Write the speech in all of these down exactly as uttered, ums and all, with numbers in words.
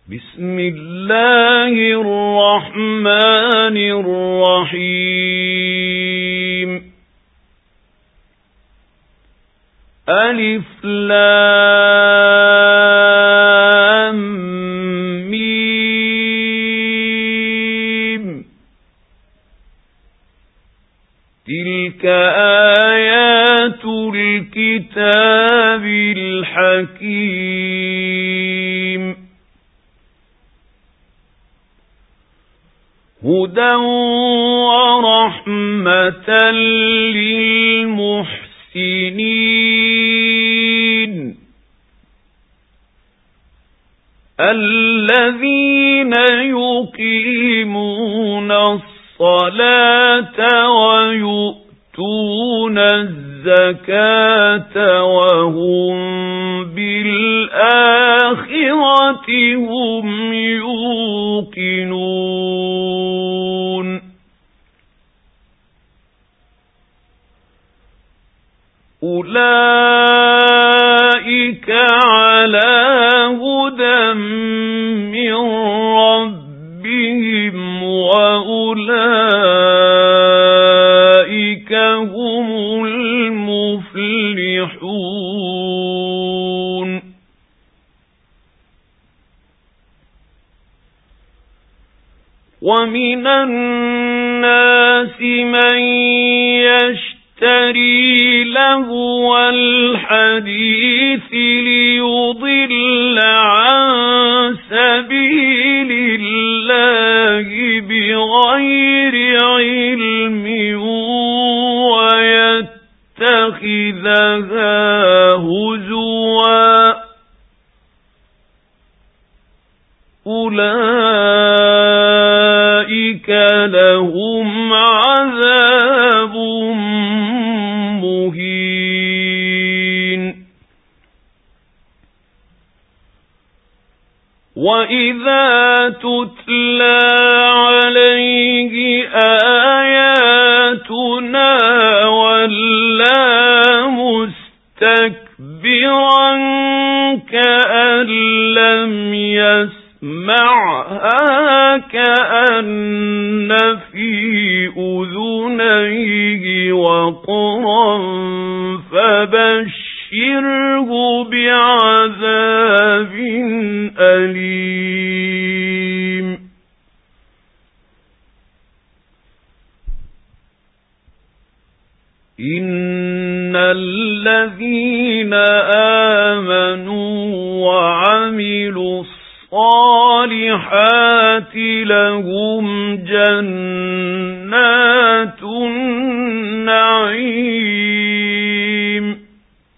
بسم الله الرحمن الرحيم ألف لام ميم تلك آيات الكتاب الحكيم هدى ورحمة للمحسنين الذين يقيمون الصلاة ويؤتون الزكاة وهم بالآخرة هم يوقنون أولئك على هدى من ربهم وأولئك هم المفلحون ومن الناس من يشتري لهو الحديث ليضل عن سبيل الله بغير علم ويتخذها هزوا أولئك لهم عذاب مهين وإذا تتلى عليه آياتنا ولى مستكبرا كأن لم يسمعها كأن في أذنيه وقرا فبشره بعذاب أليم إن الذين آمنوا وعملوا الصالحات لهم جنات النعيم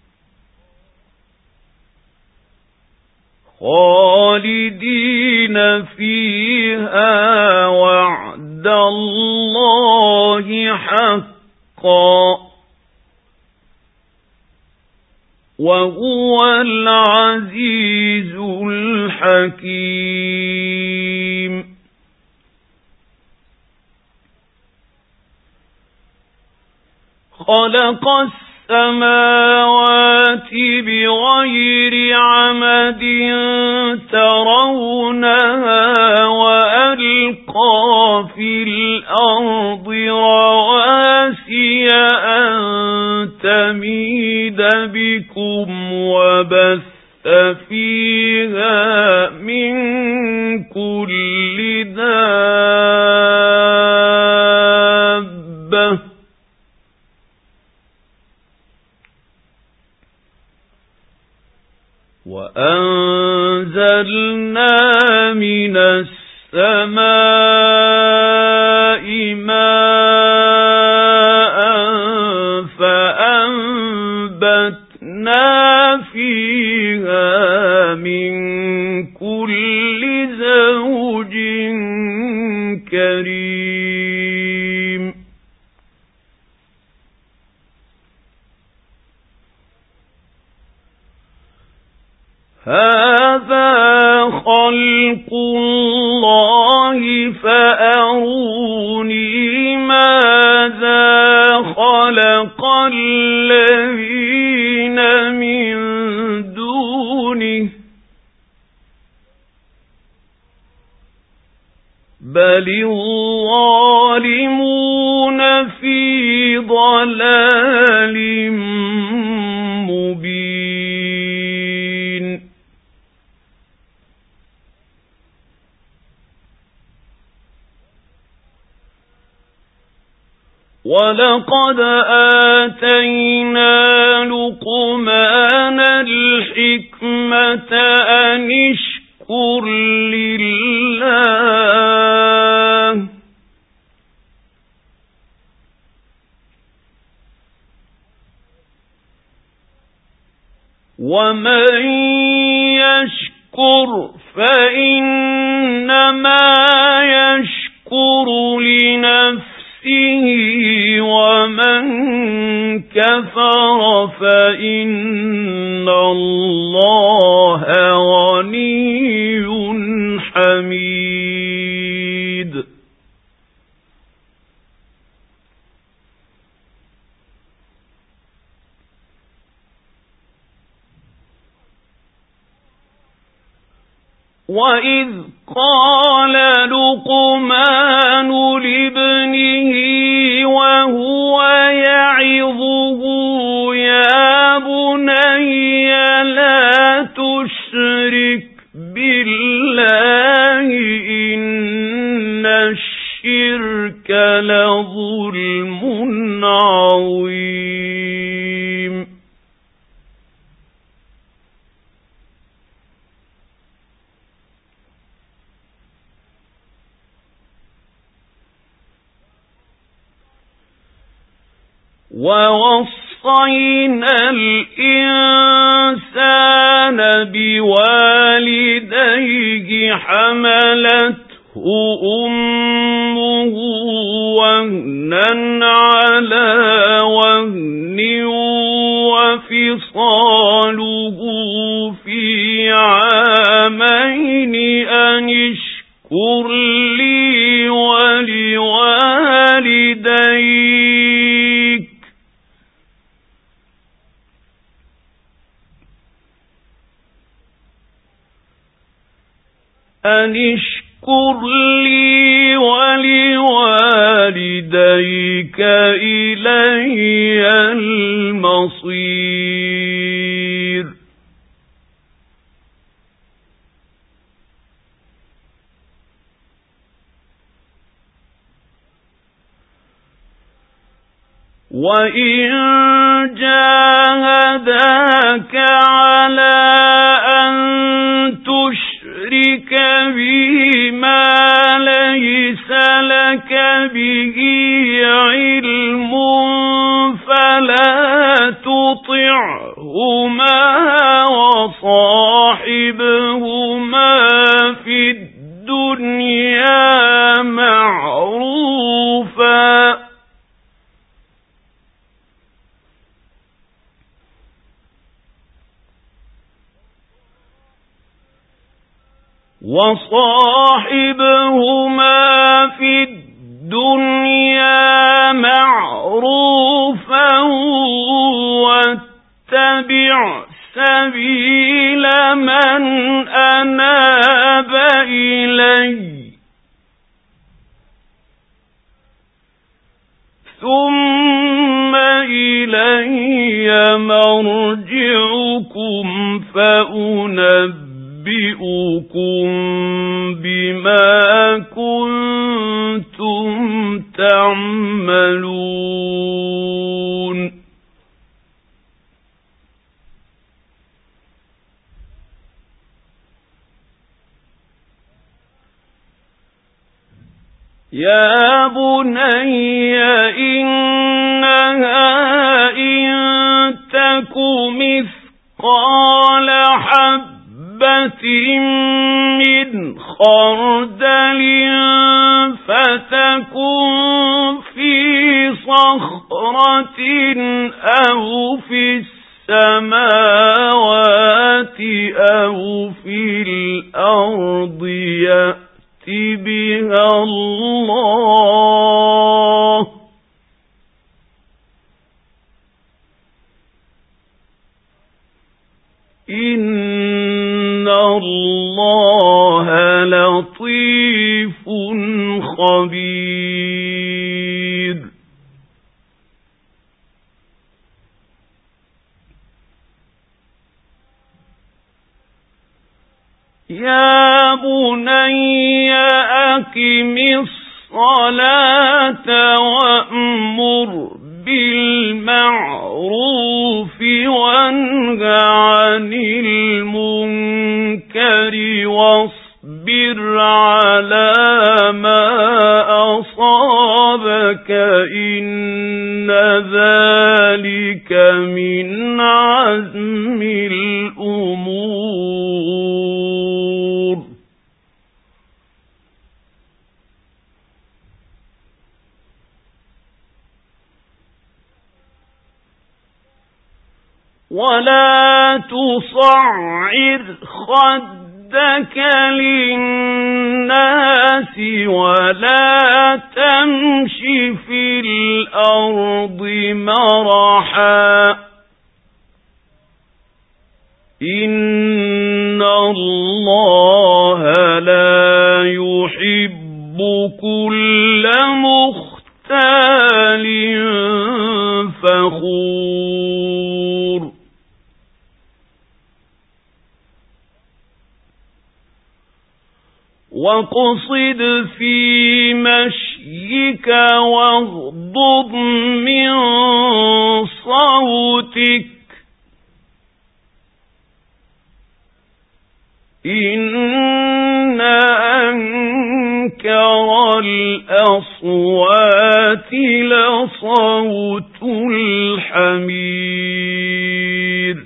خالدين فيها وعد الله حقا وهو العزيز الحكيم خلق السماوات بغير عمد ترونها وألقى في الأرض رواسي أن تميد بكم وبث فيها من كل دابة وأنزلنا من السماء ماء فأنبتنا فيها من كل زوج كريم هذا خلق الله فأروني ماذا خلق الذين من دونه بل الظالمون في ضلال مبين. ولقد آتينا لقمان الحكمة أن اشكر لله ومن يشكر فإنما يشكر لنفسه ومن كفر فإن الله غني حميد. وَإِذْ قَالَ لُقْمَانُ لِابْنِهِ وَهُوَ يَعِظُهُ يَا بُنَيَّ لَا تُشْرِكْ بِاللَّهِ إِنَّ الشِّرْكَ لَظُلْمٌ عَظِيمٌ. وَوَصَّيْنَا الْإِنسَانَ بِوَالِدَيْهِ حَمَلَتْهُ أُمُّهُ وَهْنًا عَلَى وَهْنٍ وَفِصَالُهُ فِي عَامَيْنِ أَنِ اشْكُرْ لِي وَلِوَالِدَيْكَ أَنِ اشْكُرْ لِي وَلِوَالِدَيْكَ إِلَيَّ الْمَصِيرُ. وَإِن جَاهَدَاكَ عَلَى أَن تُشْرِكَ بِي مَا لَيْسَ لَكَ بِهِ عِلْمٌ فَلَا تُطِعْهُمَا وَصَاحِبْهُمَا فِي الدُّنْيَا مَعْرُوفًا وَصَاحِبْهُمَا فِي الدُّنْيَا مَعْرُوفًا وَاتَّبِعْ سَبِيلَ مَنْ أَنَابَ إِلَيَّ ثُمَّ إِلَيَّ مَرْجِعُكُمْ فَأُنَبِّئُكُم بِأُكُمْ بِمَا كُنتُمْ تَعْمَلُونَ. يَا بُنَيَّ إِنَّهَا إِن تَكُ مِثْقَالَ حَبَّةٍ مِّنْ خَرْدَلٍ فَتَكُنْ فِي صَخْرَةٍ أَوْ فِي السَّمَاوَاتِ أَوْ فِي الْأَرْضِ يَأْتِ بِهَا اللَّهُ إِنَّ اللَّهَ لَطِيفٌ خبير. يا بني أقم الصلاة وأمر بالمعروف وانه عن المنكر واصبر على ما أصابك إن ذلك من عزم الأمور. ولا تصعر خدك للناس ولا تمش في الأرض مرحا إن الله لا يحب كل مختال فخور. واقصد في مشيك واغضض من صوتك إن أنكر الأصوات لصوت الحمير.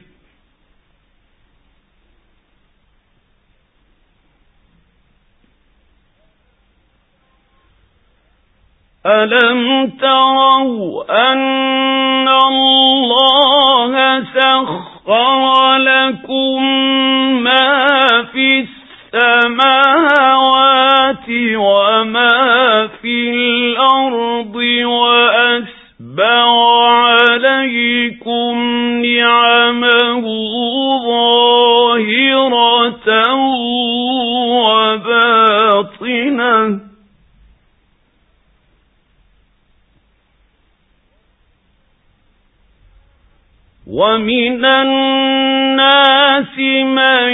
ألم تروا أن الله سخر لكم ما في السماوات وما في الأرض وأسبغ عليكم نعمه ظاهرة وباطنة ومن الناس من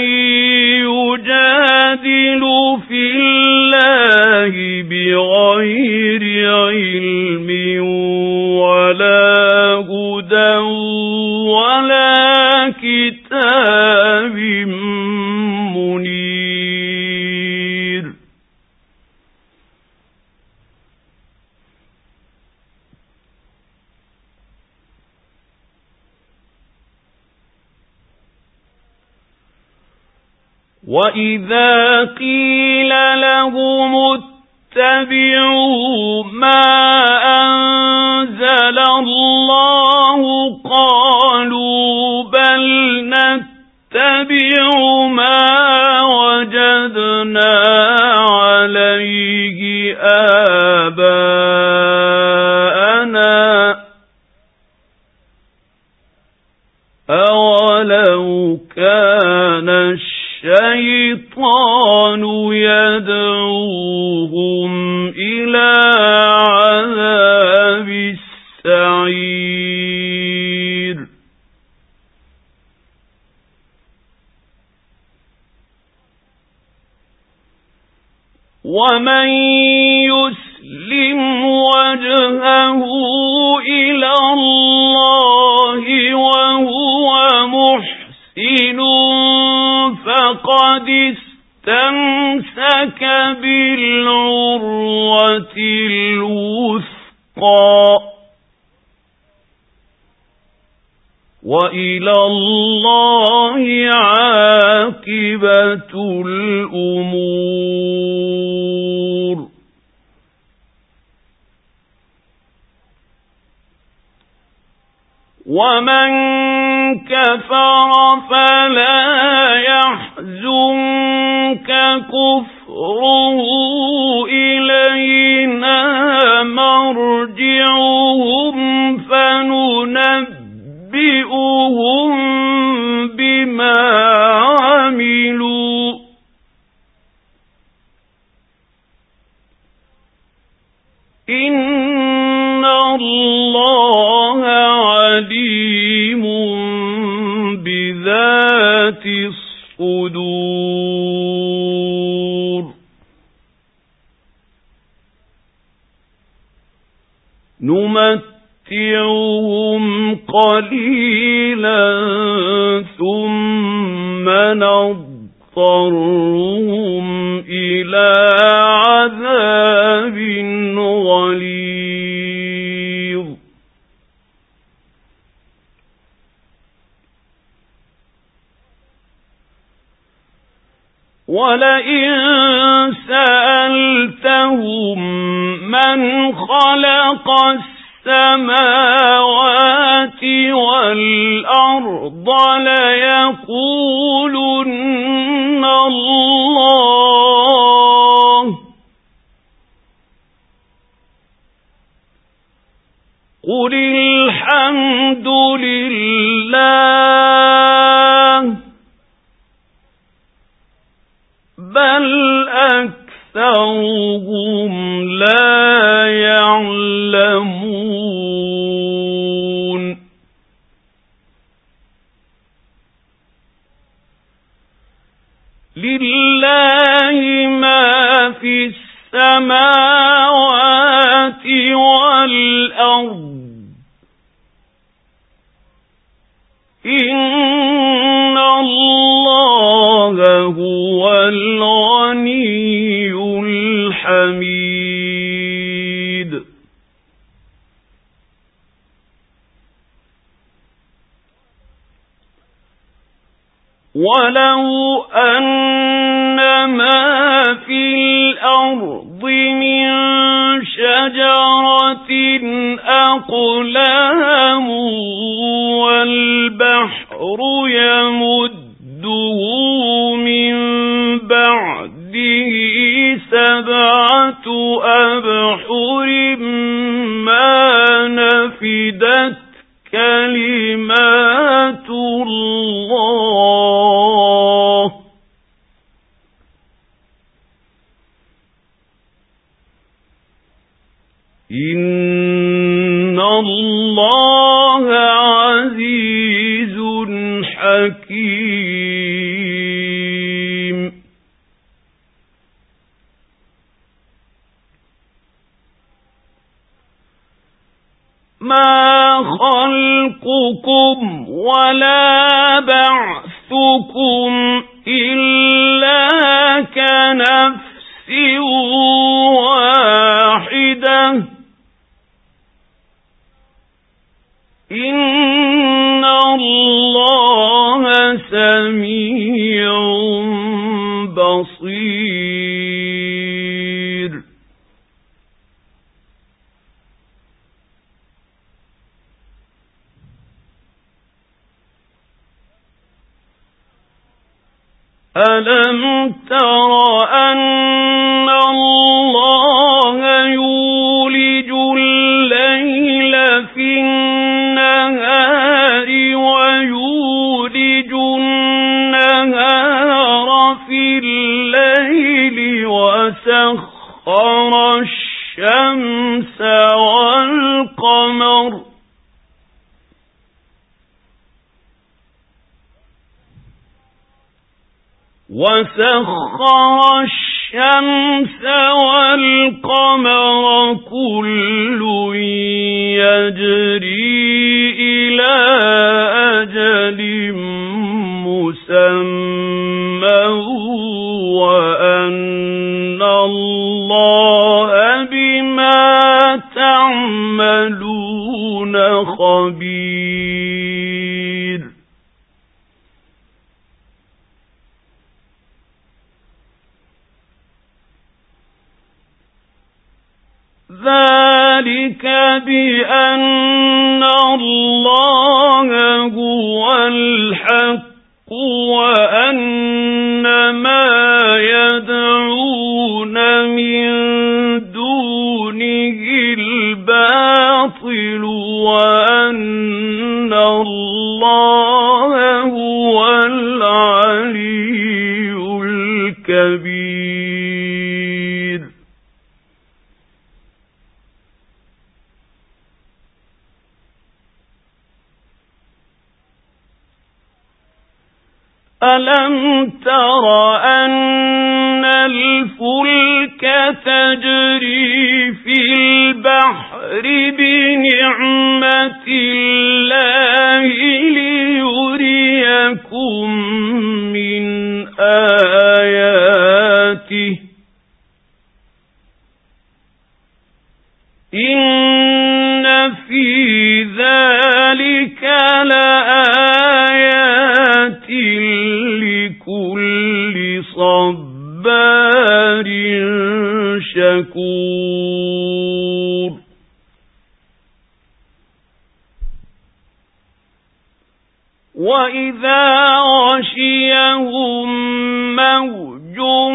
يجادل في الله بغير علم ولا هدى ولا كتاب منير. وَإِذَا قِيلَ لَهُمُ اتَّبِعُوا مَا أَنزَلَ اللَّهُ قَالُوا بَلْ نَتَّبِعُ مَا وَجَدْنَا عَلَيْهِ آبَاءَنَا أَوَلَوْ كَانَ الشيطان يدعوهم إلى عذاب السعير. ومن يسلم وجهه إلى الله وهو محسن فقد استمسك بالعروة الوثقى وإلى الله عاقبة الأمور. ومن كفر فلا يحزنك كفره إلينا مرجعهم فننبئهم بما عملوا إن الله عليم بذات الصدور نمتعهم قليلا ثم نضطرهم إلى عذاب غليظ ولئن سألتهم من خلق السماوات والأرض ليقولن الله قل الحمد لله بل أكثرهم لا يعلمون لله ما في السماوات والأرض إن الله هو الغني الحميد ولو أن ما في الأرض من شجرة أقلام والبحر يمده من بعده سبعة أبحر ما نفدت كلمات الله إن الله عزيز حكيم ما خلقكم ولا بعثكم إلا كنفس واحدة إن الله سميع بصير ألم تر أن الله يولج الليل في النهار ويولج النهار في الليل وسخر الشمس والقمر وسخر الشمس والقمر كل يجري إلى أجل مسمى وأن الله بما تعملون خبير ذلك بأن الله هو الحق وأن ما يدعون من دونه الباطل وأن الله هو العلي الكبير ألم تر أن الفلك تجري في البحر بنعمة الله ليريكم من آياته إن في ذلك لآيات لكل صبار شكور وإذا غشيهم موج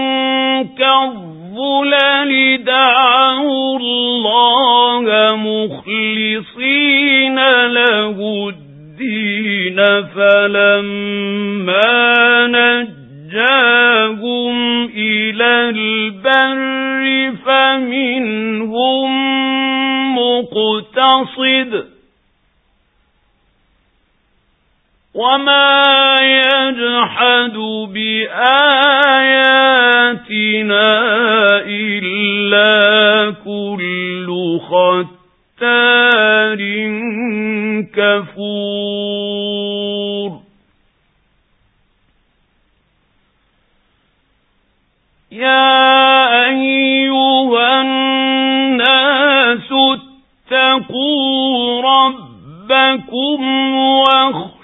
كالظلل دعوا الله مخلصين له الدين فلما نجاهم إلى البر فمنهم مقتصد وما يجحد بآياتنا إلا كل ختار كفور يا أيها الناس اتقوا ربكم واخشوا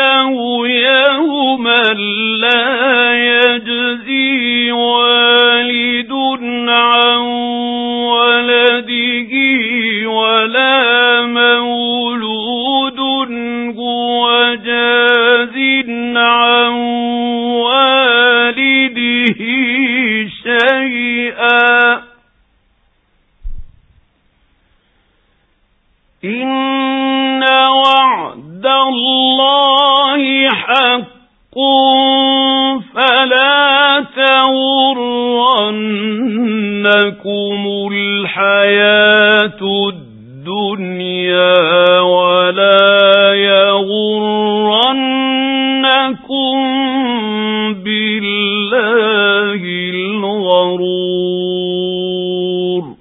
يوما لا يجزي والد عن ولده ولا مولود هو جاز عن والده شيئا إن وعد الله حق فلا تغرنكم الحياة الدنيا ولا يغرنكم بالله الغرور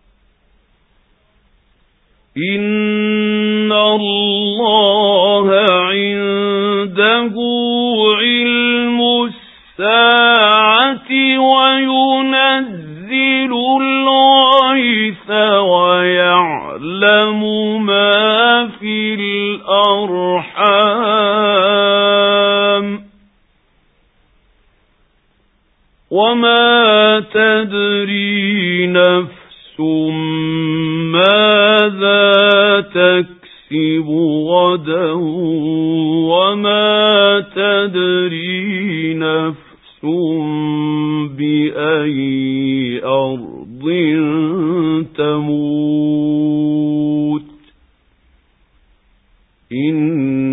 إن الله عنده علم الساعة وينزل الغيث ويعلم ما في الأرحام وما تدري نفس ماذا تكسب غدا وما تدري نفس بأي أرض تموت إن